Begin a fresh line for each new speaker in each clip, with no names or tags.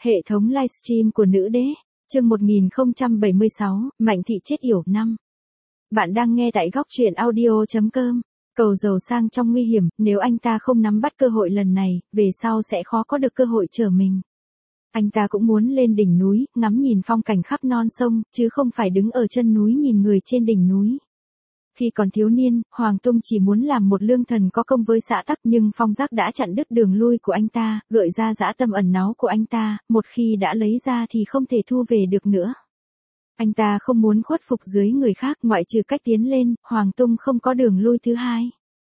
Hệ thống livestream của nữ đế, chương 1076, Mạnh Thị chết yểu 5. Bạn đang nghe tại góc truyện audio.com. Cầu giàu sang trong nguy hiểm, nếu anh ta không nắm bắt cơ hội lần này, về sau sẽ khó có được cơ hội trở mình. Anh ta cũng muốn lên đỉnh núi, ngắm nhìn phong cảnh khắp non sông, chứ không phải đứng ở chân núi nhìn người trên đỉnh núi. Khi còn thiếu niên, Hoàng Tung chỉ muốn làm một lương thần có công với xã tắc, nhưng phong giác đã chặn đứt đường lui của anh ta, gợi ra dã tâm ẩn náu của anh ta, một khi đã lấy ra thì không thể thu về được nữa. Anh ta không muốn khuất phục dưới người khác, ngoại trừ cách tiến lên, Hoàng Tung không có đường lui thứ hai.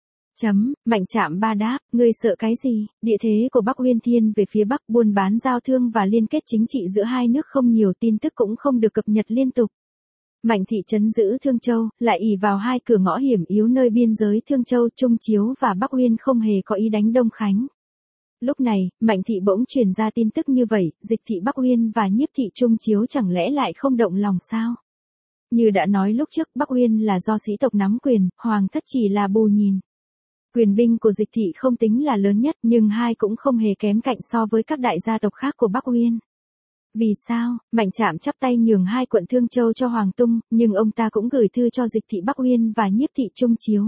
Mạnh Trạm Ba đáp, ngươi sợ cái gì? Địa thế của Bắc Uyên Thiên về phía Bắc, buôn bán giao thương và liên kết chính trị giữa hai nước không nhiều, tin tức cũng không được cập nhật liên tục. Mạnh Thị trấn giữ Thương Châu, lại ỷ vào hai cửa ngõ hiểm yếu nơi biên giới Thương Châu, Trung Chiếu và Bắc Uyên không hề có ý đánh Đông Khánh. Lúc này, Mạnh Thị bỗng truyền ra tin tức như vậy, Dịch Thị Bắc Uyên và Nhiếp Thị Trung Chiếu chẳng lẽ lại không động lòng sao? Như đã nói lúc trước, Bắc Uyên là do sĩ tộc nắm quyền, Hoàng thất chỉ là bù nhìn. Quyền binh của Dịch Thị không tính là lớn nhất, nhưng hai cũng không hề kém cạnh so với các đại gia tộc khác của Bắc Uyên. Vì sao? Mạnh Trạm chắp tay nhường hai quận Thương Châu cho Hoàng Tung, nhưng ông ta cũng gửi thư cho Dịch Thị Bắc Uyên và Nhiếp Thị Trung Chiếu.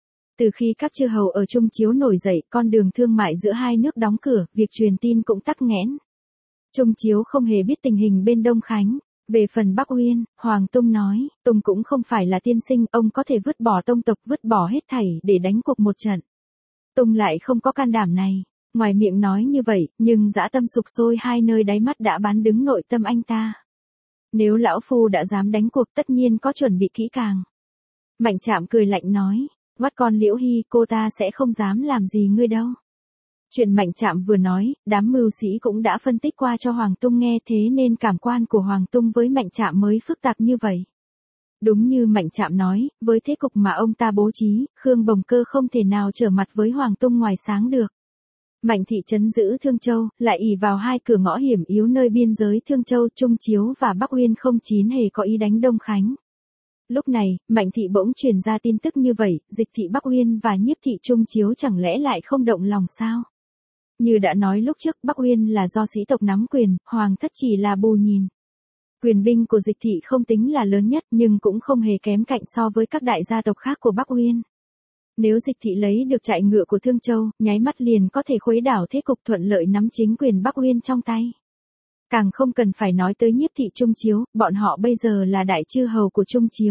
Từ khi các chư hầu ở Trung Chiếu nổi dậy, con đường thương mại giữa hai nước đóng cửa, việc truyền tin cũng tắc nghẽn. Trung Chiếu không hề biết tình hình bên Đông Khánh. Về phần Bắc Uyên, Hoàng Tung nói, Tung cũng không phải là tiên sinh, ông có thể vứt bỏ tông tộc, vứt bỏ hết thảy để đánh cuộc một trận. Tung lại không có can đảm này. Ngoài miệng nói như vậy, nhưng dã tâm sục sôi hai nơi đáy mắt đã bán đứng nội tâm anh ta. Nếu lão phu đã dám đánh cuộc, tất nhiên có chuẩn bị kỹ càng. Mạnh Trạm cười lạnh nói, vắt con Liễu Hy, cô ta sẽ không dám làm gì ngươi đâu. Chuyện Mạnh Trạm vừa nói, đám mưu sĩ cũng đã phân tích qua cho Hoàng Tung nghe, thế nên cảm quan của Hoàng Tung với Mạnh Trạm mới phức tạp như vậy. Đúng như Mạnh Trạm nói, với thế cục mà ông ta bố trí, Khương Bồng Cơ không thể nào trở mặt với Hoàng Tung ngoài sáng được. Mạnh Thị trấn giữ Thương Châu, lại ỷ vào hai cửa ngõ hiểm yếu nơi biên giới Thương Châu, Trung Chiếu và Bắc Uyên không chín hề có ý đánh Đông Khánh. Lúc này, Mạnh Thị bỗng truyền ra tin tức như vậy, Dịch Thị Bắc Uyên và Nhiếp Thị Trung Chiếu chẳng lẽ lại không động lòng sao? Như đã nói lúc trước, Bắc Uyên là do sĩ tộc nắm quyền, Hoàng thất chỉ là bù nhìn. Quyền binh của Dịch Thị không tính là lớn nhất, nhưng cũng không hề kém cạnh so với các đại gia tộc khác của Bắc Uyên. Nếu Dịch Thị lấy được trại ngựa của Thương Châu, nháy mắt liền có thể khuấy đảo thế cục, thuận lợi nắm chính quyền Bắc Uyên trong tay. Càng không cần phải nói tới Nhiếp Thị Trung Chiếu, bọn họ bây giờ là đại chư hầu của Trung Chiếu.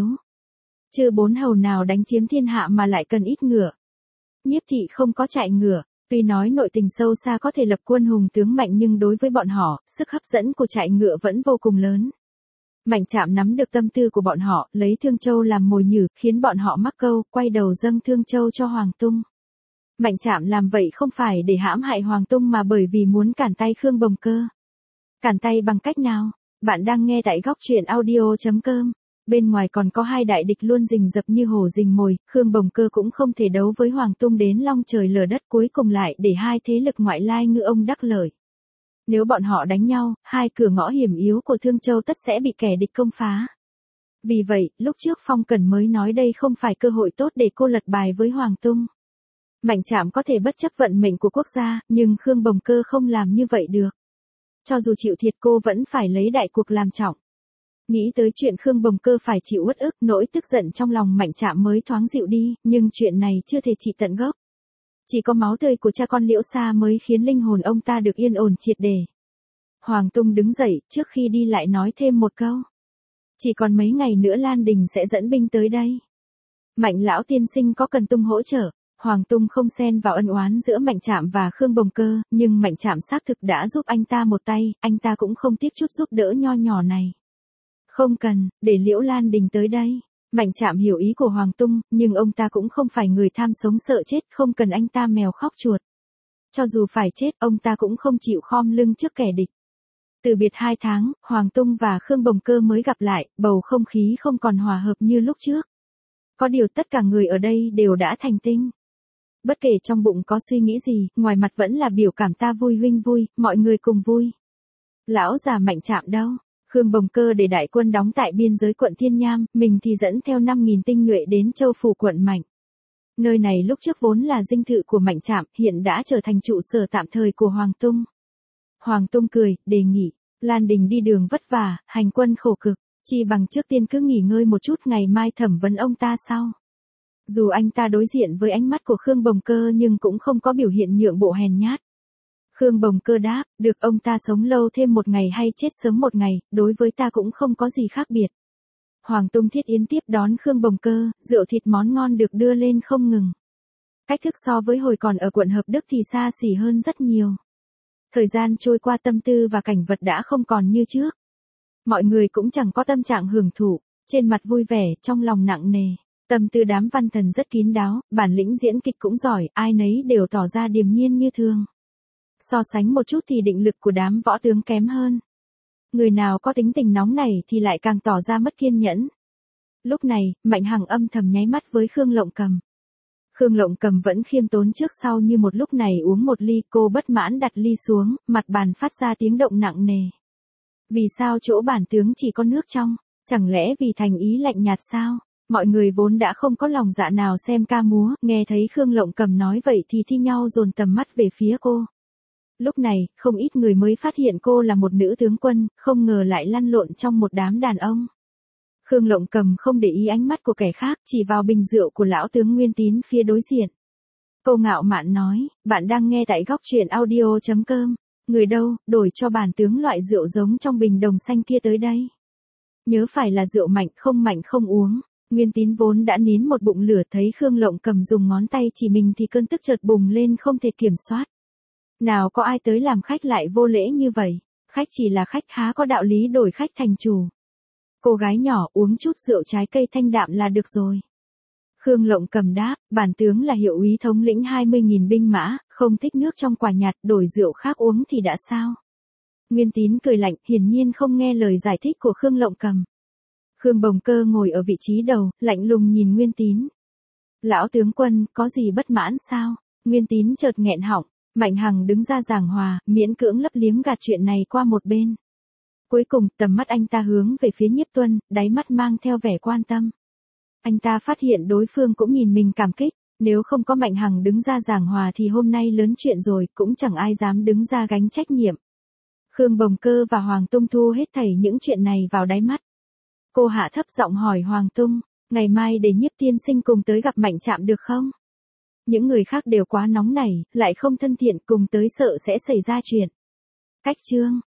Chư bốn hầu nào đánh chiếm thiên hạ mà lại cần ít ngựa. Nhiếp Thị không có trại ngựa, tuy nói nội tình sâu xa có thể lập quân hùng tướng mạnh, nhưng đối với bọn họ, sức hấp dẫn của trại ngựa vẫn vô cùng lớn. Mạnh Trạm nắm được tâm tư của bọn họ, lấy Thương Châu làm mồi nhử, khiến bọn họ mắc câu, quay đầu dâng Thương Châu cho Hoàng Tung. Mạnh Trạm làm vậy không phải để hãm hại Hoàng Tung mà bởi vì muốn cản tay Khương Bồng Cơ. Cản tay bằng cách nào? Bạn đang nghe tại góc truyện audio.com. Bên ngoài còn có hai đại địch luôn rình rập như hổ rình mồi, Khương Bồng Cơ cũng không thể đấu với Hoàng Tung đến long trời lở đất, cuối cùng lại để hai thế lực ngoại lai ngư ông đắc lợi. Nếu bọn họ đánh nhau, hai cửa ngõ hiểm yếu của Thương Châu tất sẽ bị kẻ địch công phá. Vì vậy, lúc trước Phong Cẩn mới nói đây không phải cơ hội tốt để cô lật bài với Hoàng Tung. Mạnh Trạm có thể bất chấp vận mệnh của quốc gia, nhưng Khương Bồng Cơ không làm như vậy được. Cho dù chịu thiệt cô vẫn phải lấy đại cuộc làm trọng. Nghĩ tới chuyện Khương Bồng Cơ phải chịu uất ức, nỗi tức giận trong lòng Mạnh Trạm mới thoáng dịu đi, nhưng chuyện này chưa thể trị tận gốc. Chỉ có máu tươi của cha con Liễu Sa mới khiến linh hồn ông ta được yên ổn triệt để. Hoàng Tung đứng dậy, trước khi đi lại nói thêm một câu. Chỉ còn mấy ngày nữa Lan Đình sẽ dẫn binh tới đây. Mạnh lão tiên sinh có cần Tung hỗ trợ? Hoàng Tung không xen vào ân oán giữa Mạnh Trạm và Khương Bồng Cơ, nhưng Mạnh Trạm xác thực đã giúp anh ta một tay, anh ta cũng không tiếc chút giúp đỡ nho nhỏ này. Không cần, để Liễu Lan Đình tới đây. Mạnh Trạm hiểu ý của Hoàng Tung, nhưng ông ta cũng không phải người tham sống sợ chết, không cần anh ta mèo khóc chuột. Cho dù phải chết, ông ta cũng không chịu khom lưng trước kẻ địch. Từ biệt 2 tháng, Hoàng Tung và Khương Bồng Cơ mới gặp lại, bầu không khí không còn hòa hợp như lúc trước. Có điều tất cả người ở đây đều đã thành tinh. Bất kể trong bụng có suy nghĩ gì, ngoài mặt vẫn là biểu cảm ta vui huynh vui, mọi người cùng vui. Lão già Mạnh Trạm đâu? Khương Bồng Cơ để đại quân đóng tại biên giới quận Thiên Nham, mình thì dẫn theo 5.000 tinh nhuệ đến Châu Phủ quận Mạnh. Nơi này lúc trước vốn là dinh thự của Mạnh Trạm, hiện đã trở thành trụ sở tạm thời của Hoàng Tung. Hoàng Tung cười, đề nghị, Lan Đình đi đường vất vả, hành quân khổ cực, chi bằng trước tiên cứ nghỉ ngơi một chút, ngày mai thẩm vấn ông ta sau. Dù anh ta đối diện với ánh mắt của Khương Bồng Cơ nhưng cũng không có biểu hiện nhượng bộ hèn nhát. Khương Bồng Cơ đáp, được, ông ta sống lâu thêm một ngày hay chết sớm một ngày, đối với ta cũng không có gì khác biệt. Hoàng Tung Thiết Yến tiếp đón Khương Bồng Cơ, rượu thịt món ngon được đưa lên không ngừng. Cách thức so với hồi còn ở quận Hợp Đức thì xa xỉ hơn rất nhiều. Thời gian trôi qua, tâm tư và cảnh vật đã không còn như trước. Mọi người cũng chẳng có tâm trạng hưởng thụ, trên mặt vui vẻ, trong lòng nặng nề. Tâm tư đám văn thần rất kín đáo, bản lĩnh diễn kịch cũng giỏi, ai nấy đều tỏ ra điềm nhiên như thường. So sánh một chút thì định lực của đám võ tướng kém hơn. Người nào có tính tình nóng này thì lại càng tỏ ra mất kiên nhẫn. Lúc này, Mạnh Hằng âm thầm nháy mắt với Khương Lộng Cầm. Khương Lộng Cầm vẫn khiêm tốn trước sau như một, lúc này uống một ly, cô bất mãn đặt ly xuống, mặt bàn phát ra tiếng động nặng nề. Vì sao chỗ bản tướng chỉ có nước trong? Chẳng lẽ vì thành ý lạnh nhạt sao? Mọi người vốn đã không có lòng dạ nào xem ca múa, nghe thấy Khương Lộng Cầm nói vậy thì thi nhau dồn tầm mắt về phía cô. Lúc này, không ít người mới phát hiện cô là một nữ tướng quân, không ngờ lại lăn lộn trong một đám đàn ông. Khương Lộng Cầm không để ý ánh mắt của kẻ khác, chỉ vào bình rượu của lão tướng Nguyên Tín phía đối diện. Cô ngạo mạn nói, bạn đang nghe tại góc truyện audio.com. Người đâu, đổi cho bản tướng loại rượu giống trong bình đồng xanh kia tới đây. Nhớ phải là rượu mạnh không uống. Nguyên Tín vốn đã nín một bụng lửa, thấy Khương Lộng Cầm dùng ngón tay chỉ mình thì cơn tức chợt bùng lên không thể kiểm soát. Nào có ai tới làm khách lại vô lễ như vậy, khách chỉ là khách, há có đạo lý đổi khách thành chủ. Cô gái nhỏ, uống chút rượu trái cây thanh đạm là được rồi. Khương Lộng Cầm đáp, bản tướng là hiệu úy thống lĩnh 20.000 binh mã, không thích nước trong quả nhạt, đổi rượu khác uống thì đã sao. Nguyên Tín cười lạnh, hiển nhiên không nghe lời giải thích của Khương Lộng Cầm. Khương Bồng Cơ ngồi ở vị trí đầu, lạnh lùng nhìn Nguyên Tín. Lão tướng quân, có gì bất mãn sao? Nguyên Tín chợt nghẹn họng. Mạnh Hằng đứng ra giảng hòa, miễn cưỡng lấp liếm gạt chuyện này qua một bên. Cuối cùng, tầm mắt anh ta hướng về phía Nhiếp Tuân, đáy mắt mang theo vẻ quan tâm. Anh ta phát hiện đối phương cũng nhìn mình cảm kích, nếu không có Mạnh Hằng đứng ra giảng hòa thì hôm nay lớn chuyện rồi, cũng chẳng ai dám đứng ra gánh trách nhiệm. Khương Bồng Cơ và Hoàng Tung thu hết thảy những chuyện này vào đáy mắt. Cô hạ thấp giọng hỏi Hoàng Tung, ngày mai để Nhiếp tiên sinh cùng tới gặp Mạnh Trạm được không? Những người khác đều quá nóng nảy, lại không thân thiện, cùng tới sợ sẽ xảy ra chuyện. Cách chương